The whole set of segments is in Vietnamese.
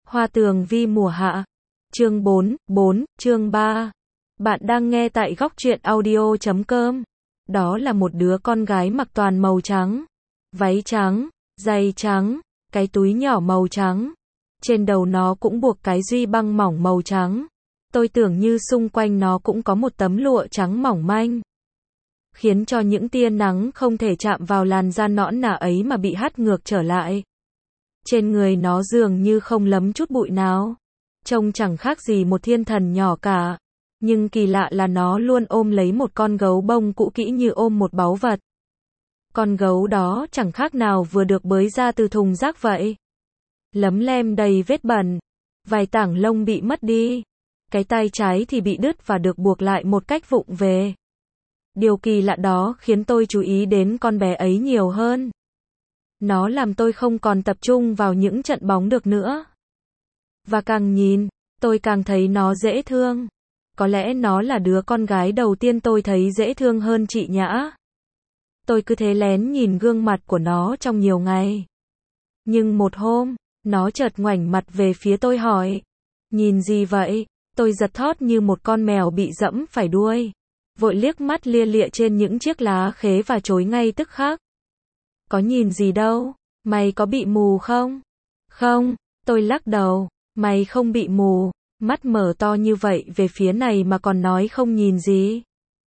Hoa tường vi mùa hạ. Chương 4, chương 3. Bạn đang nghe tại góc truyện audio.com. Đó là một đứa con gái mặc toàn màu trắng. Váy trắng, giày trắng, cái túi nhỏ màu trắng. Trên đầu nó cũng buộc cái duy băng mỏng màu trắng. Tôi tưởng như xung quanh nó cũng có một tấm lụa trắng mỏng manh, khiến cho những tia nắng không thể chạm vào làn da nõn nà ấy mà bị hắt ngược trở lại. Trên người nó dường như không lấm chút bụi nào. Trông chẳng khác gì một thiên thần nhỏ cả. Nhưng kỳ lạ là nó luôn ôm lấy một con gấu bông cũ kỹ như ôm một báu vật. Con gấu đó chẳng khác nào vừa được bới ra từ thùng rác vậy. Lấm lem đầy vết bẩn. Vài tảng lông bị mất đi. Cái tay trái thì bị đứt và được buộc lại một cách vụng về. Điều kỳ lạ đó khiến tôi chú ý đến con bé ấy nhiều hơn. Nó làm tôi không còn tập trung vào những trận bóng được nữa. Và càng nhìn, tôi càng thấy nó dễ thương. Có lẽ nó là đứa con gái đầu tiên tôi thấy dễ thương hơn chị Nhã. Tôi cứ thế lén nhìn gương mặt của nó trong nhiều ngày. Nhưng một hôm, nó chợt ngoảnh mặt về phía tôi hỏi: "Nhìn gì vậy?" Tôi giật thót như một con mèo bị dẫm phải đuôi. Vội liếc mắt lia lịa trên những chiếc lá khế và chối ngay tức khắc. "Có nhìn gì đâu, mày có bị mù không?" "Không," tôi lắc đầu, "mày không bị mù, mắt mở to như vậy về phía này mà còn nói không nhìn gì."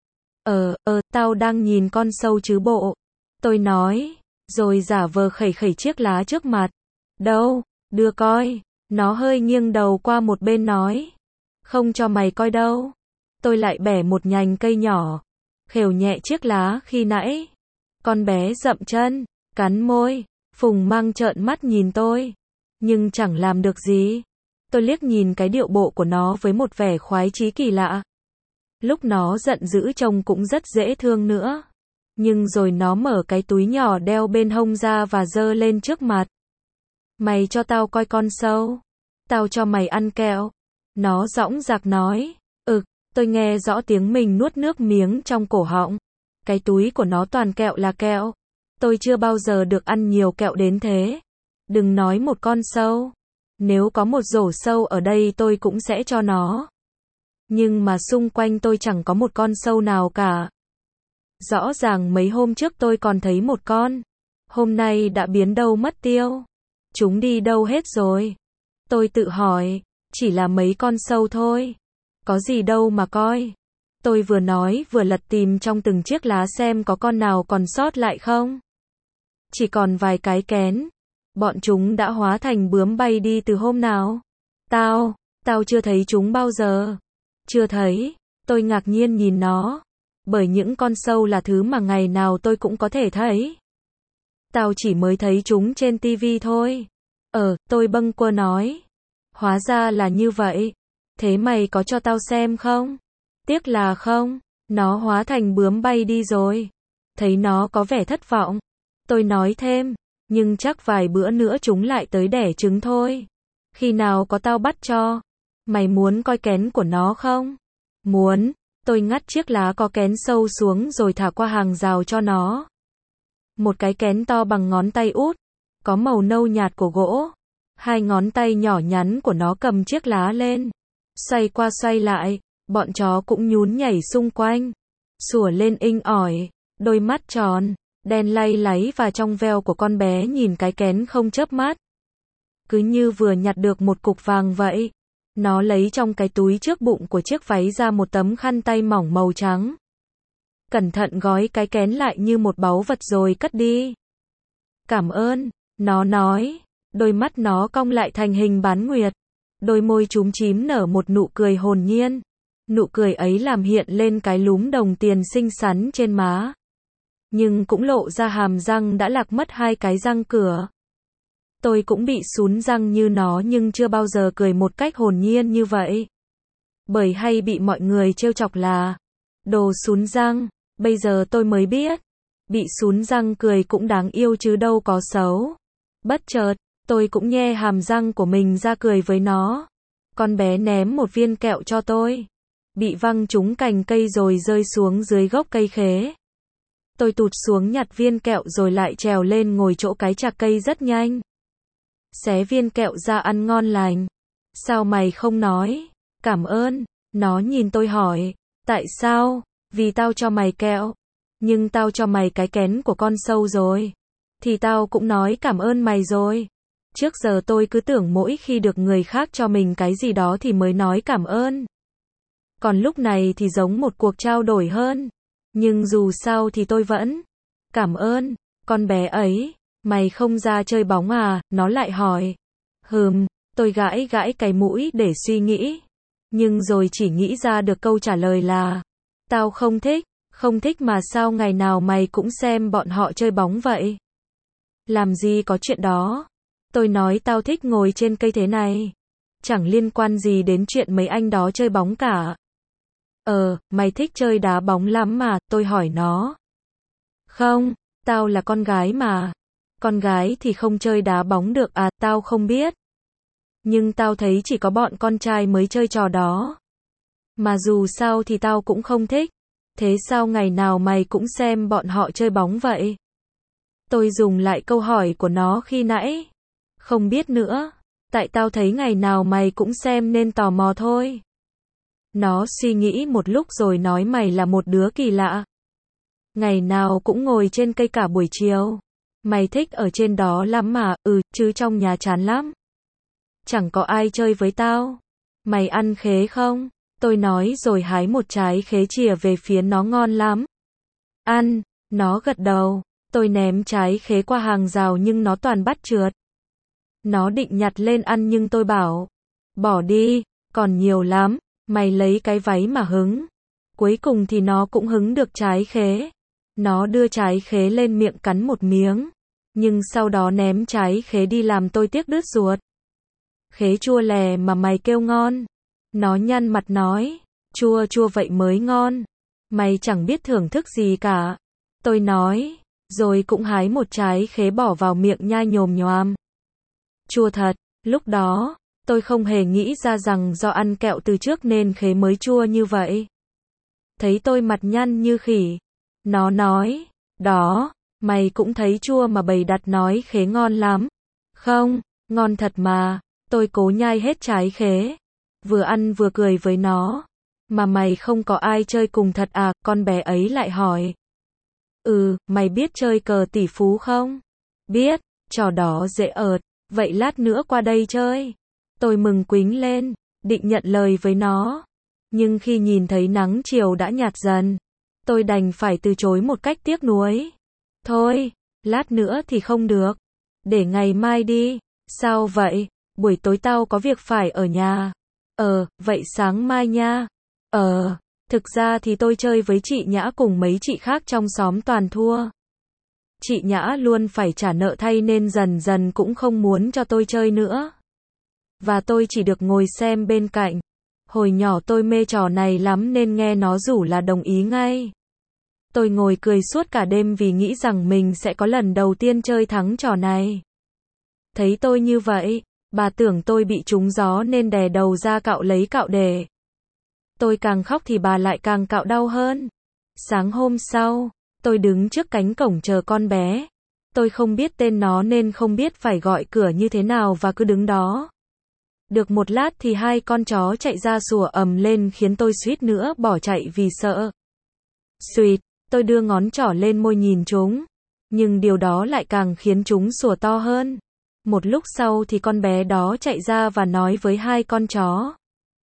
Tao đang nhìn con sâu chứ bộ." Tôi nói, rồi giả vờ khẩy khẩy chiếc lá trước mặt. "Đâu, đưa coi." Nó hơi nghiêng đầu qua một bên nói, "Không cho mày coi đâu." Tôi lại bẻ một nhành cây nhỏ, khều nhẹ chiếc lá khi nãy. Con bé dậm chân, cắn môi, phùng mang trợn mắt nhìn tôi, nhưng chẳng làm được gì. Tôi liếc nhìn cái điệu bộ của nó với một vẻ khoái chí kỳ lạ. Lúc nó giận dữ trông cũng rất dễ thương nữa. Nhưng rồi nó mở cái túi nhỏ đeo bên hông ra và giơ lên trước mặt. "Mày cho tao coi con sâu. Tao cho mày ăn kẹo." Nó dõng dạc nói. Tôi nghe rõ tiếng mình nuốt nước miếng trong cổ họng. Cái túi của nó toàn kẹo là kẹo. Tôi chưa bao giờ được ăn nhiều kẹo đến thế. Đừng nói một con sâu. Nếu có một rổ sâu ở đây tôi cũng sẽ cho nó. Nhưng mà xung quanh tôi chẳng có một con sâu nào cả. Rõ ràng mấy hôm trước tôi còn thấy một con. Hôm nay đã biến đâu mất tiêu. Chúng đi đâu hết rồi? Tôi tự hỏi, chỉ là mấy con sâu thôi. Có gì đâu mà coi. Tôi vừa nói vừa lật tìm trong từng chiếc lá xem có con nào còn sót lại không. Chỉ còn vài cái kén. Bọn chúng đã hóa thành bướm bay đi từ hôm nào? Tao chưa thấy chúng bao giờ. Chưa thấy. Tôi ngạc nhiên nhìn nó. Bởi những con sâu là thứ mà ngày nào tôi cũng có thể thấy. Tao chỉ mới thấy chúng trên tivi thôi. Tôi bâng quơ nói. Hóa ra là như vậy. Thế mày có cho tao xem không? Tiếc là không. Nó hóa thành bướm bay đi rồi. Thấy nó có vẻ thất vọng. Tôi nói thêm. Nhưng chắc vài bữa nữa chúng lại tới đẻ trứng thôi. Khi nào có tao bắt cho. Mày muốn coi kén của nó không? Muốn. Tôi ngắt chiếc lá có kén sâu xuống rồi thả qua hàng rào cho nó. Một cái kén to bằng ngón tay út. Có màu nâu nhạt của gỗ. Hai ngón tay nhỏ nhắn của nó cầm chiếc lá lên. Xoay qua xoay lại. Bọn chó cũng nhún nhảy xung quanh. Sủa lên inh ỏi. Đôi mắt tròn, đen lay láy và trong veo của con bé nhìn cái kén không chớp mắt. Cứ như vừa nhặt được một cục vàng vậy. Nó lấy trong cái túi trước bụng của chiếc váy ra một tấm khăn tay mỏng màu trắng. Cẩn thận gói cái kén lại như một báu vật rồi cất đi. "Cảm ơn," nó nói. Đôi mắt nó cong lại thành hình bán nguyệt. Đôi môi chúm chím nở một nụ cười hồn nhiên. Nụ cười ấy làm hiện lên cái lúm đồng tiền xinh xắn trên má. Nhưng cũng lộ ra hàm răng đã lạc mất hai cái răng cửa. Tôi cũng bị sún răng như nó nhưng chưa bao giờ cười một cách hồn nhiên như vậy. Bởi hay bị mọi người trêu chọc là đồ sún răng. Bây giờ tôi mới biết. Bị sún răng cười cũng đáng yêu chứ đâu có xấu. Bất chợt, tôi cũng nhe hàm răng của mình ra cười với nó. Con bé ném một viên kẹo cho tôi. Bị văng trúng cành cây rồi rơi xuống dưới gốc cây khế. Tôi tụt xuống nhặt viên kẹo rồi lại trèo lên ngồi chỗ cái chạc cây rất nhanh. Xé viên kẹo ra ăn ngon lành. Sao mày không nói? Cảm ơn. Nó nhìn tôi hỏi. Tại sao? Vì tao cho mày kẹo. Nhưng tao cho mày cái kén của con sâu rồi. Thì tao cũng nói cảm ơn mày rồi. Trước giờ tôi cứ tưởng mỗi khi được người khác cho mình cái gì đó thì mới nói cảm ơn. Còn lúc này thì giống một cuộc trao đổi hơn. Nhưng dù sao thì tôi vẫn cảm ơn. Con bé ấy, mày không ra chơi bóng à? Nó lại hỏi. Tôi gãi gãi cái mũi để suy nghĩ. Nhưng rồi chỉ nghĩ ra được câu trả lời là tao không thích. Không thích mà sao ngày nào mày cũng xem bọn họ chơi bóng vậy? Làm gì có chuyện đó. Tôi nói tao thích ngồi trên cây thế này. Chẳng liên quan gì đến chuyện mấy anh đó chơi bóng cả. Mày thích chơi đá bóng lắm mà, tôi hỏi nó. Không, tao là con gái mà. Con gái thì không chơi đá bóng được à, tao không biết. Nhưng tao thấy chỉ có bọn con trai mới chơi trò đó. Mà dù sao thì tao cũng không thích. Thế sao ngày nào mày cũng xem bọn họ chơi bóng vậy? Tôi dùng lại câu hỏi của nó khi nãy. Không biết nữa. Tại tao thấy ngày nào mày cũng xem nên tò mò thôi. Nó suy nghĩ một lúc rồi nói mày là một đứa kỳ lạ. Ngày nào cũng ngồi trên cây cả buổi chiều. Mày thích ở trên đó lắm mà, chứ trong nhà chán lắm. Chẳng có ai chơi với tao. Mày ăn khế không? Tôi nói rồi hái một trái khế chìa về phía nó ngon lắm. Ăn, nó gật đầu. Tôi ném trái khế qua hàng rào nhưng nó toàn bắt trượt. Nó định nhặt lên ăn nhưng tôi bảo. Bỏ đi, còn nhiều lắm, mày lấy cái váy mà hứng. Cuối cùng thì nó cũng hứng được trái khế. Nó đưa trái khế lên miệng cắn một miếng. Nhưng sau đó ném trái khế đi làm tôi tiếc đứt ruột. Khế chua lè mà mày kêu ngon. Nó nhăn mặt nói. Chua chua vậy mới ngon. Mày chẳng biết thưởng thức gì cả. Tôi nói. Rồi cũng hái một trái khế bỏ vào miệng nhai nhồm nhoàm. Chua thật. Lúc đó, tôi không hề nghĩ ra rằng do ăn kẹo từ trước nên khế mới chua như vậy. Thấy tôi mặt nhăn như khỉ. Nó nói. Đó, mày cũng thấy chua mà bày đặt nói khế ngon lắm. Không, ngon thật mà. Tôi cố nhai hết trái khế. Vừa ăn vừa cười với nó. Mà mày không có ai chơi cùng thật à? Con bé ấy lại hỏi. Mày biết chơi cờ tỷ phú không? Biết, trò đó dễ ợt. Vậy lát nữa qua đây chơi. Tôi mừng quính lên, định nhận lời với nó. Nhưng khi nhìn thấy nắng chiều đã nhạt dần, tôi đành phải từ chối một cách tiếc nuối. Thôi, lát nữa thì không được. Để ngày mai đi. Sao vậy? Buổi tối tao có việc phải ở nhà. Vậy sáng mai nha. Thực ra thì tôi chơi với chị Nhã cùng mấy chị khác trong xóm toàn thua. Chị Nhã luôn phải trả nợ thay nên dần dần cũng không muốn cho tôi chơi nữa. Và tôi chỉ được ngồi xem bên cạnh. Hồi nhỏ tôi mê trò này lắm nên nghe nó rủ là đồng ý ngay. Tôi ngồi cười suốt cả đêm vì nghĩ rằng mình sẽ có lần đầu tiên chơi thắng trò này. Thấy tôi như vậy, bà tưởng tôi bị trúng gió nên đè đầu ra cạo lấy cạo để. Tôi càng khóc thì bà lại càng cạo đau hơn. Sáng hôm sau, tôi đứng trước cánh cổng chờ con bé. Tôi không biết tên nó nên không biết phải gọi cửa như thế nào và cứ đứng đó. Được một lát thì hai con chó chạy ra sủa ầm lên khiến tôi suýt nữa bỏ chạy vì sợ. Suýt, tôi đưa ngón trỏ lên môi nhìn chúng. Nhưng điều đó lại càng khiến chúng sủa to hơn. Một lúc sau thì con bé đó chạy ra và nói với hai con chó.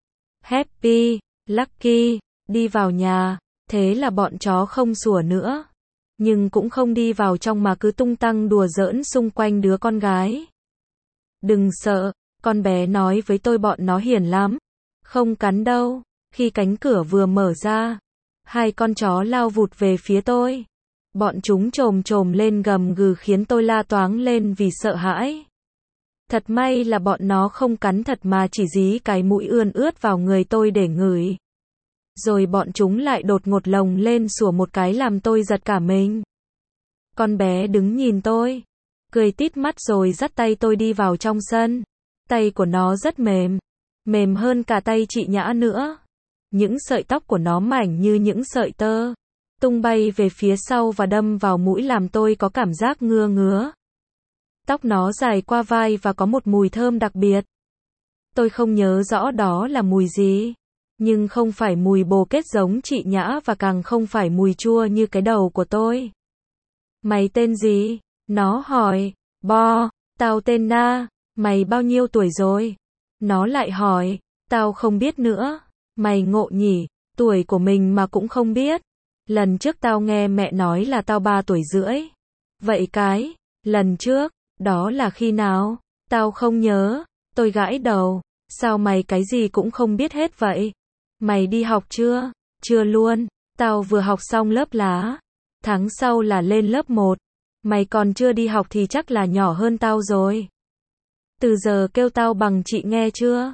Happy, Lucky, đi vào nhà. Thế là bọn chó không sủa nữa. Nhưng cũng không đi vào trong mà cứ tung tăng đùa giỡn xung quanh đứa con gái. Đừng sợ, con bé nói với tôi bọn nó hiền lắm. Không cắn đâu. Khi cánh cửa vừa mở ra, hai con chó lao vụt về phía tôi. Bọn chúng chồm chồm lên gầm gừ khiến tôi la toáng lên vì sợ hãi. Thật may là bọn nó không cắn thật mà chỉ dí cái mũi ươn ướt vào người tôi để ngửi. Rồi bọn chúng lại đột ngột lồng lên sủa một cái làm tôi giật cả mình. Con bé đứng nhìn tôi, cười tít mắt rồi dắt tay tôi đi vào trong sân. Tay của nó rất mềm, mềm hơn cả tay chị Nhã nữa. Những sợi tóc của nó mảnh như những sợi tơ, tung bay về phía sau và đâm vào mũi làm tôi có cảm giác ngứa ngứa. Tóc nó dài qua vai và có một mùi thơm đặc biệt. Tôi không nhớ rõ đó là mùi gì. Nhưng không phải mùi bồ kết giống chị Nhã và càng không phải mùi chua như cái đầu của tôi. Mày tên gì? Nó hỏi. Bo, tao tên Na. Mày bao nhiêu tuổi rồi? Nó lại hỏi. Tao không biết nữa. Mày ngộ nhỉ, tuổi của mình mà cũng không biết. Lần trước tao nghe mẹ nói là tao 3 tuổi rưỡi. Vậy cái, lần trước, đó là khi nào? Tao không nhớ. Tôi gãi đầu. Sao mày cái gì cũng không biết hết vậy? Mày đi học chưa? Chưa luôn. Tao vừa học xong lớp lá. Tháng sau là lên lớp 1. Mày còn chưa đi học thì chắc là nhỏ hơn tao rồi. Từ giờ kêu tao bằng chị nghe chưa?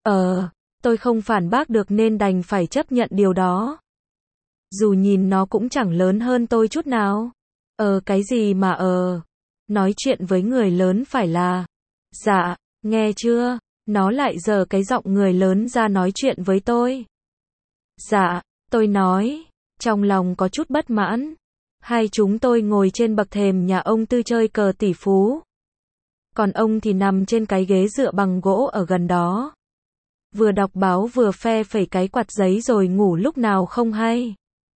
Tôi không phản bác được nên đành phải chấp nhận điều đó. Dù nhìn nó cũng chẳng lớn hơn tôi chút nào. Cái gì mà nói chuyện với người lớn phải là. Dạ, nghe chưa? Nó lại giở cái giọng người lớn ra nói chuyện với tôi. Dạ, tôi nói, trong lòng có chút bất mãn. Hai chúng tôi ngồi trên bậc thềm nhà ông Tư chơi cờ tỷ phú. Còn ông thì nằm trên cái ghế dựa bằng gỗ ở gần đó. Vừa đọc báo vừa phe phẩy cái quạt giấy rồi ngủ lúc nào không hay.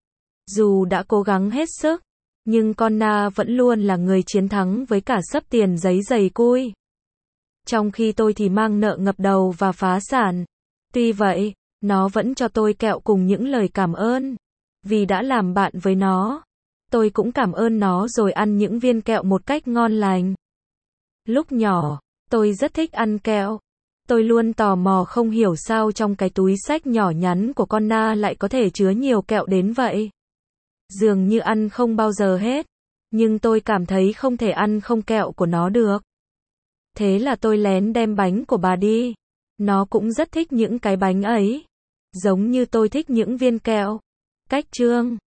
Dù đã cố gắng hết sức, nhưng con Na vẫn luôn là người chiến thắng với cả xấp tiền giấy dày cui. Trong khi tôi thì mang nợ ngập đầu và phá sản. Tuy vậy, nó vẫn cho tôi kẹo cùng những lời cảm ơn. Vì đã làm bạn với nó. Tôi cũng cảm ơn nó rồi ăn những viên kẹo một cách ngon lành. Lúc nhỏ, tôi rất thích ăn kẹo. Tôi luôn tò mò không hiểu sao trong cái túi xách nhỏ nhắn của con Na lại có thể chứa nhiều kẹo đến vậy. Dường như ăn không bao giờ hết. Nhưng tôi cảm thấy không thể ăn không kẹo của nó được. Thế là tôi lén đem bánh của bà đi. Nó cũng rất thích những cái bánh ấy. Giống như tôi thích những viên kẹo. Cách chương